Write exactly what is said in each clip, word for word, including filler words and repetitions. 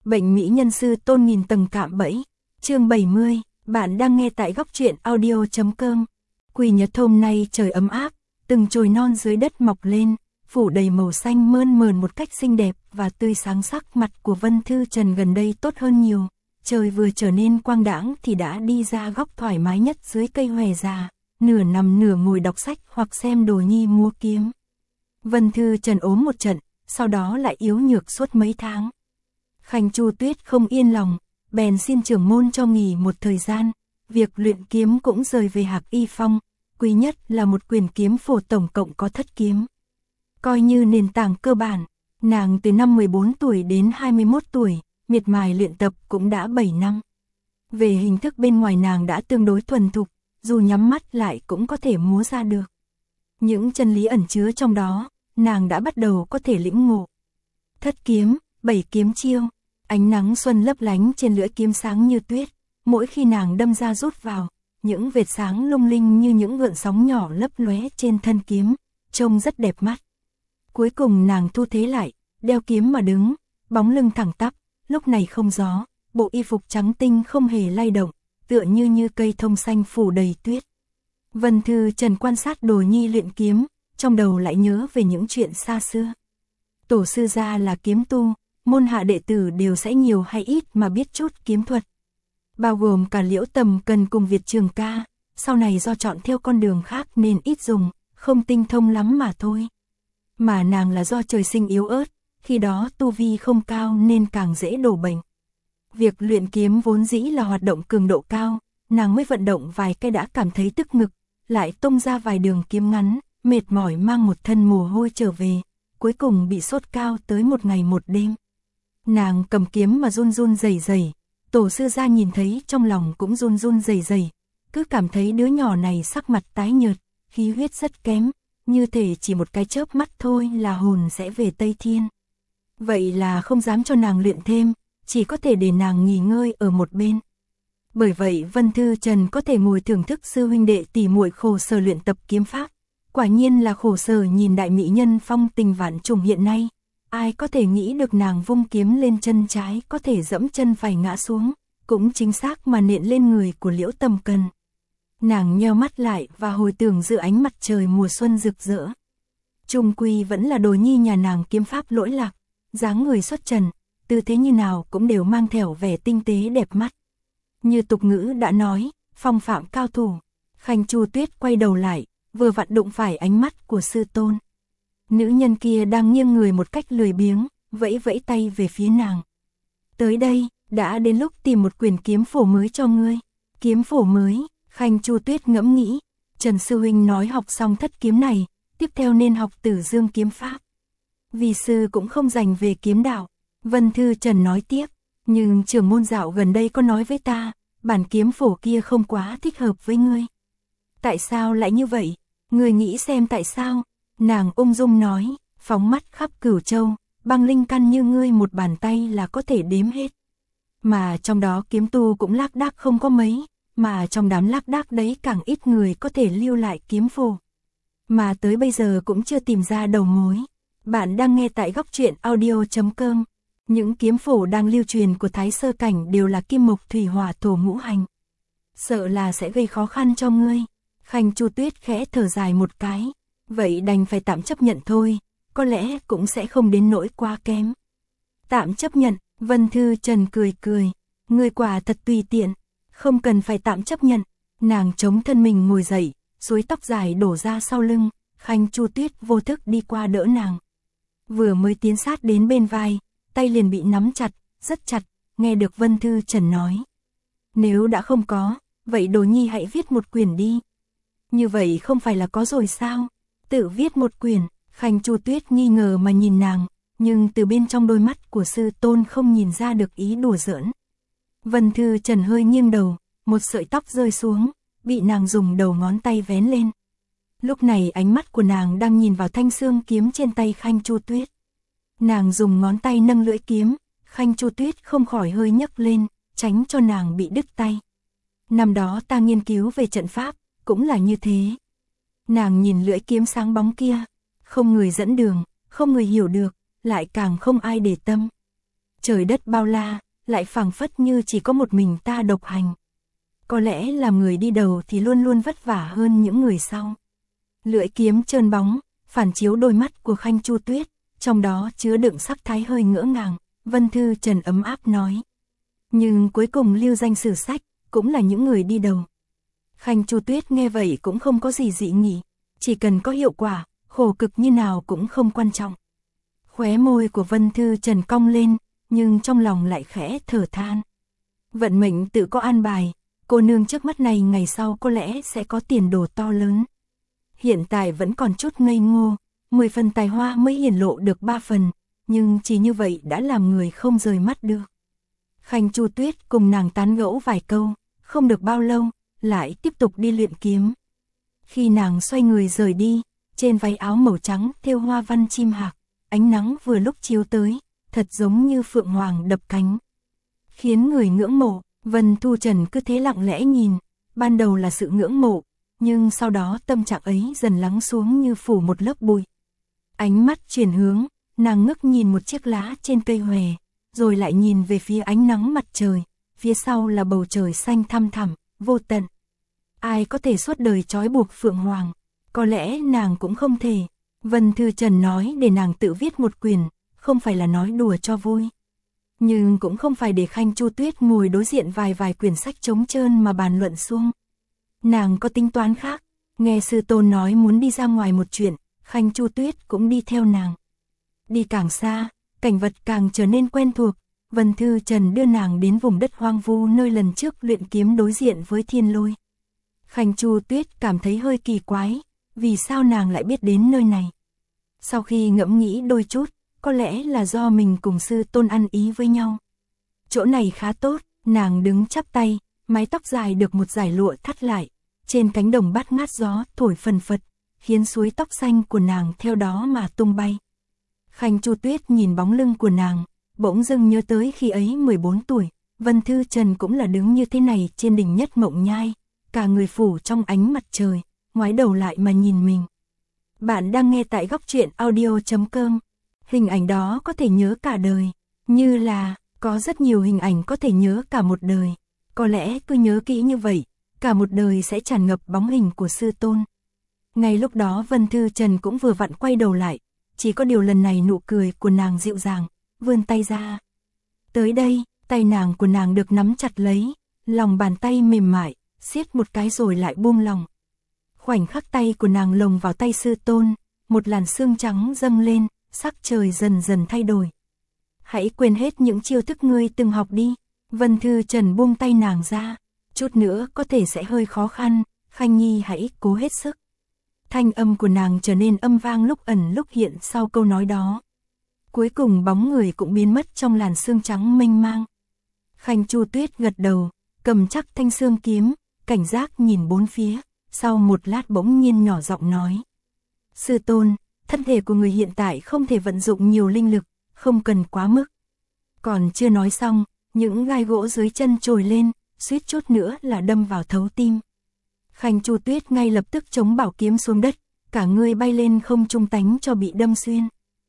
Bệnh mỹ nhân sư tôn nghìn tầng cạm bẫy. Chương bảy mươi, bạn đang nghe tại góc truyện audio chấm com. Quỳ nhật hôm nay trời ấm áp, từng chồi non dưới đất mọc lên, phủ đầy màu xanh mơn mởn một cách xinh đẹp và tươi sáng. Sắc mặt của Vân Thư Trần gần đây tốt hơn nhiều, trời vừa trở nên quang đãng thì đã đi ra góc thoải mái nhất dưới cây hòe già, nửa nằm nửa ngồi đọc sách hoặc xem Đồ Nhi múa kiếm. Vân Thư Trần ốm một trận, sau đó lại yếu nhược suốt mấy tháng. Khanh Chu Tuyết không yên lòng, bèn xin trưởng môn cho nghỉ một thời gian, việc luyện kiếm cũng rời về Hạc Y Phong, quý nhất là một quyền kiếm phổ tổng cộng có thất kiếm. Coi như nền tảng cơ bản, nàng từ năm mười bốn tuổi đến hai mươi mốt tuổi, miệt mài luyện tập cũng đã bảy năm. Về hình thức bên ngoài nàng đã tương đối thuần thục, dù nhắm mắt lại cũng có thể múa ra được. Những chân lý ẩn chứa trong đó, nàng đã bắt đầu có thể lĩnh ngộ. Thất kiếm, bảy kiếm chiêu, ánh nắng xuân lấp lánh trên lưỡi kiếm sáng như tuyết, mỗi khi nàng đâm ra rút vào, những vệt sáng lung linh như những gợn sóng nhỏ lấp lóe trên thân kiếm, trông rất đẹp mắt. Cuối cùng nàng thu thế lại, đeo kiếm mà đứng, bóng lưng thẳng tắp, lúc này không gió, bộ y phục trắng tinh không hề lay động, tựa như như cây thông xanh phủ đầy tuyết. Vân Thư Trần quan sát Đồ Nhi luyện kiếm, trong đầu lại nhớ về những chuyện xa xưa. Tổ sư gia là kiếm tu, môn hạ đệ tử đều sẽ nhiều hay ít mà biết chút kiếm thuật. Bao gồm cả Liễu Tầm Cần cùng Việt Trường Ca, sau này do chọn theo con đường khác nên ít dùng, không tinh thông lắm mà thôi. Mà nàng là do trời sinh yếu ớt, khi đó tu vi không cao nên càng dễ đổ bệnh. Việc luyện kiếm vốn dĩ là hoạt động cường độ cao, nàng mới vận động vài cái đã cảm thấy tức ngực, lại tung ra vài đường kiếm ngắn, mệt mỏi mang một thân mồ hôi trở về, cuối cùng bị sốt cao tới một ngày một đêm. Nàng cầm kiếm mà run run rẩy rẩy, tổ sư gia nhìn thấy trong lòng cũng run run rẩy rẩy, cứ cảm thấy đứa nhỏ này sắc mặt tái nhợt, khí huyết rất kém, như thể chỉ một cái chớp mắt thôi là hồn sẽ về Tây Thiên. Vậy là không dám cho nàng luyện thêm, chỉ có thể để nàng nghỉ ngơi ở một bên. Bởi vậy Vân Thư Trần có thể ngồi thưởng thức sư huynh đệ tỉ muội khổ sở luyện tập kiếm pháp. Quả nhiên là khổ sở nhìn đại mỹ nhân phong tình vạn trùng hiện nay. Ai có thể nghĩ được nàng vung kiếm lên chân trái có thể dẫm chân phải ngã xuống, cũng chính xác mà nện lên người của Liễu Tầm Cần. Nàng nheo mắt lại và hồi tưởng giữa ánh mặt trời mùa xuân rực rỡ. Trung quy vẫn là Đồ Nhi nhà nàng kiếm pháp lỗi lạc, dáng người xuất trần, tư thế như nào cũng đều mang theo vẻ tinh tế đẹp mắt. Như tục ngữ đã nói, phong phạm cao thủ. Khanh Chu Tuyết quay đầu lại, vừa vặn đụng phải ánh mắt của sư tôn. Nữ nhân kia đang nghiêng người một cách lười biếng, vẫy vẫy tay về phía nàng. Tới đây, đã đến lúc tìm một quyển kiếm phổ mới cho ngươi. Kiếm phổ mới, Khanh Chu Tuyết ngẫm nghĩ, Trần sư huynh nói học xong thất kiếm này, tiếp theo nên học Tử Dương kiếm pháp. Vì sư cũng không dành về kiếm đạo. Vân Thư Trần nói tiếp, nhưng trưởng môn dạo gần đây có nói với ta, bản kiếm phổ kia không quá thích hợp với ngươi. Tại sao lại như vậy? Ngươi nghĩ xem tại sao? Nàng ung dung nói, phóng mắt khắp Cửu Châu, băng linh căn như ngươi một bàn tay là có thể đếm hết. Mà trong đó kiếm tu cũng lác đác không có mấy, mà trong đám lác đác đấy càng ít người có thể lưu lại kiếm phổ. Mà tới bây giờ cũng chưa tìm ra đầu mối. Bạn đang nghe tại góc truyện audio chấm com. Những kiếm phổ đang lưu truyền của Thái Sơ Cảnh đều là kim mộc thủy hỏa thổ ngũ hành. Sợ là sẽ gây khó khăn cho ngươi. Khanh Chu Tuyết khẽ thở dài một cái. Vậy đành phải tạm chấp nhận thôi, có lẽ cũng sẽ không đến nỗi quá kém. Tạm chấp nhận, Vân Thư Trần cười cười. Ngươi quả thật tùy tiện, không cần phải tạm chấp nhận. Nàng chống thân mình ngồi dậy, suối tóc dài đổ ra sau lưng. Khanh Chu Tuyết vô thức đi qua đỡ nàng. Vừa mới tiến sát đến bên vai, tay liền bị nắm chặt, rất chặt, nghe được Vân Thư Trần nói. Nếu đã không có, vậy Đồ Nhi hãy viết một quyển đi. Như vậy không phải là có rồi sao? Tự viết một quyển, Khanh Chu Tuyết nghi ngờ mà nhìn nàng, nhưng từ bên trong đôi mắt của sư tôn không nhìn ra được ý đùa giỡn. Vân Thư Trần hơi nghiêng đầu, một sợi tóc rơi xuống, bị nàng dùng đầu ngón tay vén lên. Lúc này ánh mắt của nàng đang nhìn vào thanh xương kiếm trên tay Khanh Chu Tuyết. Nàng dùng ngón tay nâng lưỡi kiếm, Khanh Chu Tuyết không khỏi hơi nhấc lên, tránh cho nàng bị đứt tay. Năm đó ta nghiên cứu về trận pháp, cũng là như thế. Nàng nhìn lưỡi kiếm sáng bóng kia, không người dẫn đường, không người hiểu được, lại càng không ai để tâm. trời đất bao la, lại phảng phất như chỉ có một mình ta độc hành. Có lẽ làm người đi đầu thì luôn luôn vất vả hơn những người sau. Lưỡi kiếm trơn bóng, phản chiếu đôi mắt của Khanh Chu Tuyết, trong đó chứa đựng sắc thái hơi ngỡ ngàng, Vân Thư Trần ấm áp nói. Nhưng cuối cùng lưu danh sử sách, cũng là những người đi đầu. Khanh Chu Tuyết nghe vậy cũng không có gì dị nghị, chỉ cần có hiệu quả, khổ cực như nào cũng không quan trọng. Khóe môi của Vân Thư Trần cong lên, nhưng trong lòng lại khẽ thở than. Vận mệnh tự có an bài, cô nương trước mắt này ngày sau có lẽ sẽ có tiền đồ to lớn. Hiện tại vẫn còn chút ngây ngô, mười phần tài hoa mới hiển lộ được ba phần, nhưng chỉ như vậy đã làm người không rời mắt được. Khanh Chu Tuyết cùng nàng tán gẫu vài câu, không được bao lâu, lại tiếp tục đi luyện kiếm. Khi nàng xoay người rời đi, trên váy áo màu trắng thêu hoa văn chim hạc, ánh nắng vừa lúc chiếu tới, thật giống như phượng hoàng đập cánh. Khiến người ngưỡng mộ, Vân Thu Trần cứ thế lặng lẽ nhìn, ban đầu là sự ngưỡng mộ, nhưng sau đó tâm trạng ấy dần lắng xuống như phủ một lớp bụi. Ánh mắt chuyển hướng, nàng ngước nhìn một chiếc lá trên cây hòe, rồi lại nhìn về phía ánh nắng mặt trời, phía sau là bầu trời xanh thăm thẳm, vô tận. Ai có thể suốt đời trói buộc phượng hoàng, có lẽ nàng cũng không thể. Vân Thư Trần nói để nàng tự viết một quyển, không phải là nói đùa cho vui. Nhưng cũng không phải để Khanh Chu Tuyết ngồi đối diện vài vài quyển sách trống trơn mà bàn luận suông. Nàng có tính toán khác, nghe sư tôn nói muốn đi ra ngoài một chuyện, Khanh Chu Tuyết cũng đi theo nàng. Đi càng xa, cảnh vật càng trở nên quen thuộc, Vân Thư Trần đưa nàng đến vùng đất hoang vu nơi lần trước luyện kiếm đối diện với thiên lôi. Khanh Chu Tuyết cảm thấy hơi kỳ quái, vì sao nàng lại biết đến nơi này. Sau khi ngẫm nghĩ đôi chút, có lẽ là do mình cùng sư tôn ăn ý với nhau. Chỗ này khá tốt, nàng đứng chắp tay, mái tóc dài được một dải lụa thắt lại, trên cánh đồng bát ngát gió thổi phần phật, khiến suối tóc xanh của nàng theo đó mà tung bay. Khanh Chu Tuyết nhìn bóng lưng của nàng, bỗng dưng nhớ tới khi ấy mười bốn tuổi, Vân Thư Trần cũng là đứng như thế này trên đỉnh nhất Mộng Nhai, cả người phủ trong ánh mặt trời, ngoái đầu lại mà nhìn mình. Bạn đang nghe tại góc truyện audio chấm com. Hình ảnh đó có thể nhớ cả đời, như là có rất nhiều hình ảnh có thể nhớ cả một đời. Có lẽ cứ nhớ kỹ như vậy, cả một đời sẽ tràn ngập bóng hình của sư tôn. Ngay lúc đó Vân Thư Trần cũng vừa vặn quay đầu lại, chỉ có điều lần này nụ cười của nàng dịu dàng, vươn tay ra. Tới đây, tay nàng của nàng được nắm chặt lấy, lòng bàn tay mềm mại, siết một cái rồi lại buông lòng. Khoảnh khắc tay của nàng lồng vào tay sư tôn, một làn sương trắng dâng lên, sắc trời dần dần thay đổi. Hãy quên hết những chiêu thức ngươi từng học đi. Vân Thư Trần buông tay nàng ra, chút nữa có thể sẽ hơi khó khăn, Khanh Nhi hãy cố hết sức. Thanh âm của nàng trở nên âm vang lúc ẩn lúc hiện sau câu nói đó. Cuối cùng bóng người cũng biến mất trong làn sương trắng mênh mang. Khanh Chu Tuyết gật đầu, cầm chắc thanh sương kiếm, cảnh giác nhìn bốn phía, sau một lát bỗng nhiên nhỏ giọng nói. Sư tôn, thân thể của người hiện tại không thể vận dụng nhiều linh lực, không cần quá mức. Còn chưa nói xong, những gai gỗ dưới chân trồi lên, suýt chút nữa là đâm vào thấu tim. Khanh Chu Tuyết ngay lập tức chống bảo kiếm xuống đất, cả người bay lên không trung tánh cho bị đâm xuyên.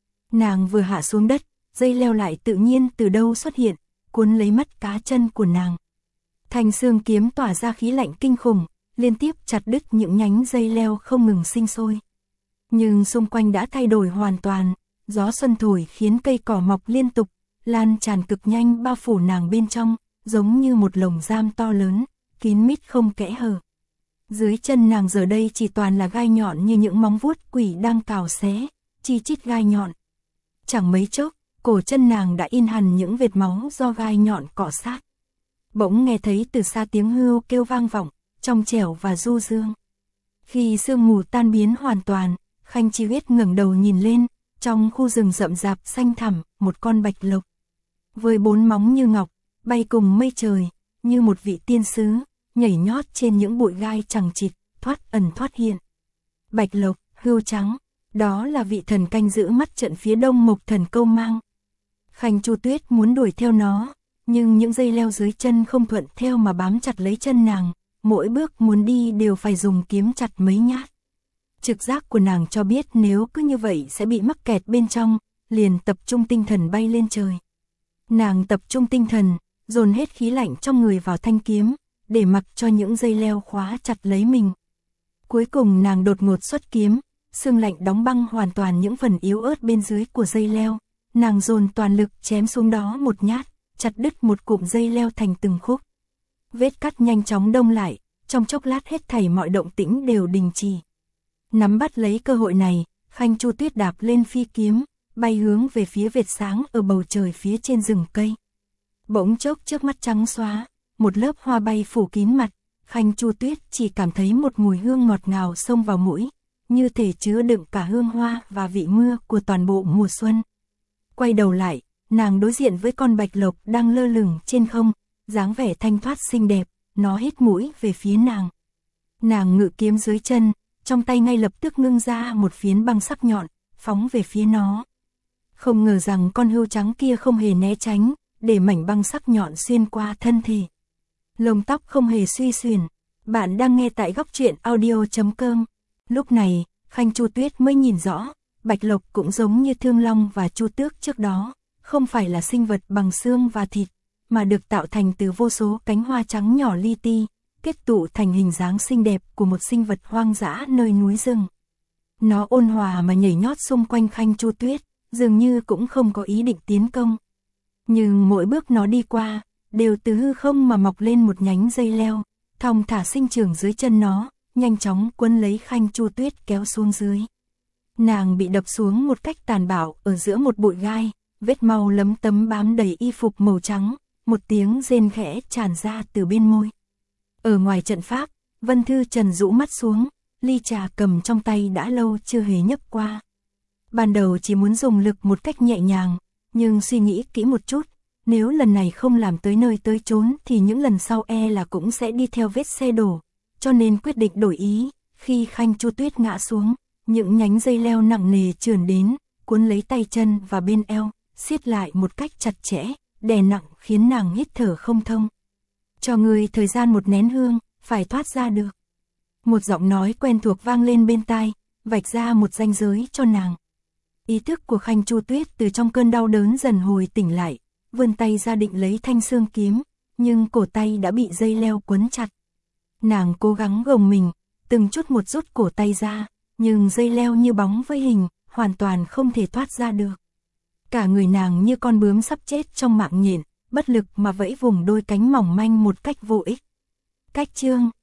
Nàng vừa hạ xuống đất, dây leo lại tự nhiên từ đâu xuất hiện, cuốn lấy mắt cá chân của nàng. Thanh xương kiếm tỏa ra khí lạnh kinh khủng, liên tiếp chặt đứt những nhánh dây leo không ngừng sinh sôi. Nhưng xung quanh đã thay đổi hoàn toàn, gió xuân thổi khiến cây cỏ mọc liên tục, lan tràn cực nhanh bao phủ nàng bên trong, giống như một lồng giam to lớn, kín mít không kẽ hở. Dưới chân nàng giờ đây chỉ toàn là gai nhọn như những móng vuốt quỷ đang cào xé, chi chít gai nhọn. Chẳng mấy chốc, cổ chân nàng đã in hằn những vệt máu do gai nhọn cọ sát. Bỗng nghe thấy từ xa tiếng hươu kêu vang vọng, trong trẻo và du dương. Khi sương mù tan biến hoàn toàn, Khanh Chi Huyết ngẩng đầu nhìn lên, trong khu rừng rậm rạp xanh thẳm, một con bạch lộc. Với bốn móng như ngọc, bay cùng mây trời, như một vị tiên sứ, nhảy nhót trên những bụi gai chằng chịt, thoát ẩn thoát hiện. Bạch lộc, hươu trắng, đó là vị thần canh giữ mắt trận phía đông Mộc Thần Câu Mang. Khanh Chu Tuyết muốn đuổi theo nó, nhưng những dây leo dưới chân không thuận theo mà bám chặt lấy chân nàng, mỗi bước muốn đi đều phải dùng kiếm chặt mấy nhát. Trực giác của nàng cho biết nếu cứ như vậy sẽ bị mắc kẹt bên trong, liền tập trung tinh thần bay lên trời. Nàng tập trung tinh thần, dồn hết khí lạnh trong người vào thanh kiếm, để mặc cho những dây leo khóa chặt lấy mình. Cuối cùng nàng đột ngột xuất kiếm, xương lạnh đóng băng hoàn toàn những phần yếu ớt bên dưới của dây leo. Nàng dồn toàn lực chém xuống đó một nhát, chặt đứt một cụm dây leo thành từng khúc. Vết cắt nhanh chóng đông lại, trong chốc lát hết thảy mọi động tĩnh đều đình chỉ. Nắm bắt lấy cơ hội này, Khanh Chu Tuyết đạp lên phi kiếm, bay hướng về phía vệt sáng ở bầu trời phía trên rừng cây. Bỗng chốc trước mắt trắng xóa, một lớp hoa bay phủ kín mặt, Khanh Chu Tuyết chỉ cảm thấy một mùi hương ngọt ngào xông vào mũi, như thể chứa đựng cả hương hoa và vị mưa của toàn bộ mùa xuân. Quay đầu lại, nàng đối diện với con bạch lộc đang lơ lửng trên không, dáng vẻ thanh thoát xinh đẹp, nó hít mũi về phía nàng. Nàng ngự kiếm dưới chân, trong tay ngay lập tức ngưng ra một phiến băng sắc nhọn, phóng về phía nó. Không ngờ rằng con hươu trắng kia không hề né tránh, để mảnh băng sắc nhọn xuyên qua thân thể. Lông tóc không hề suy xuyển. Bạn đang nghe tại góc truyện audio chấm com. Lúc này, Khanh Chu Tuyết mới nhìn rõ, bạch lộc cũng giống như Thương Long và Chu Tước trước đó, không phải là sinh vật bằng xương và thịt, mà được tạo thành từ vô số cánh hoa trắng nhỏ li ti, kết tụ thành hình dáng xinh đẹp của một sinh vật hoang dã nơi núi rừng. Nó ôn hòa mà nhảy nhót xung quanh Khanh Chu Tuyết, dường như cũng không có ý định tiến công. Nhưng mỗi bước nó đi qua, đều từ hư không mà mọc lên một nhánh dây leo, thong thả sinh trưởng dưới chân nó, nhanh chóng quấn lấy Khanh Chu Tuyết kéo xuống dưới. Nàng bị đập xuống một cách tàn bạo ở giữa một bụi gai, vết máu lấm tấm bám đầy y phục màu trắng, một tiếng rên khẽ tràn ra từ bên môi. Ở ngoài trận pháp, Vân Thư Trần rũ mắt xuống, ly trà cầm trong tay đã lâu chưa hề nhấp qua. Ban đầu chỉ muốn dùng lực một cách nhẹ nhàng, nhưng suy nghĩ kỹ một chút, nếu lần này không làm tới nơi tới chốn thì những lần sau e là cũng sẽ đi theo vết xe đổ, cho nên quyết định đổi ý. Khi Khanh Chu Tuyết ngã xuống, những nhánh dây leo nặng nề trườn đến, cuốn lấy tay chân và bên eo, siết lại một cách chặt chẽ, đè nặng khiến nàng hít thở không thông. Cho người thời gian một nén hương, phải thoát ra được. Một giọng nói quen thuộc vang lên bên tai, vạch ra một ranh giới cho nàng. Ý thức của Khanh Chu Tuyết từ trong cơn đau đớn dần hồi tỉnh lại, vươn tay ra định lấy thanh xương kiếm, nhưng cổ tay đã bị dây leo quấn chặt. Nàng cố gắng gồng mình, từng chút một rút cổ tay ra, nhưng dây leo như bóng với hình, hoàn toàn không thể thoát ra được. Cả người nàng như con bướm sắp chết trong mạng nhện, bất lực mà vẫy vùng đôi cánh mỏng manh một cách vô ích. Cách chương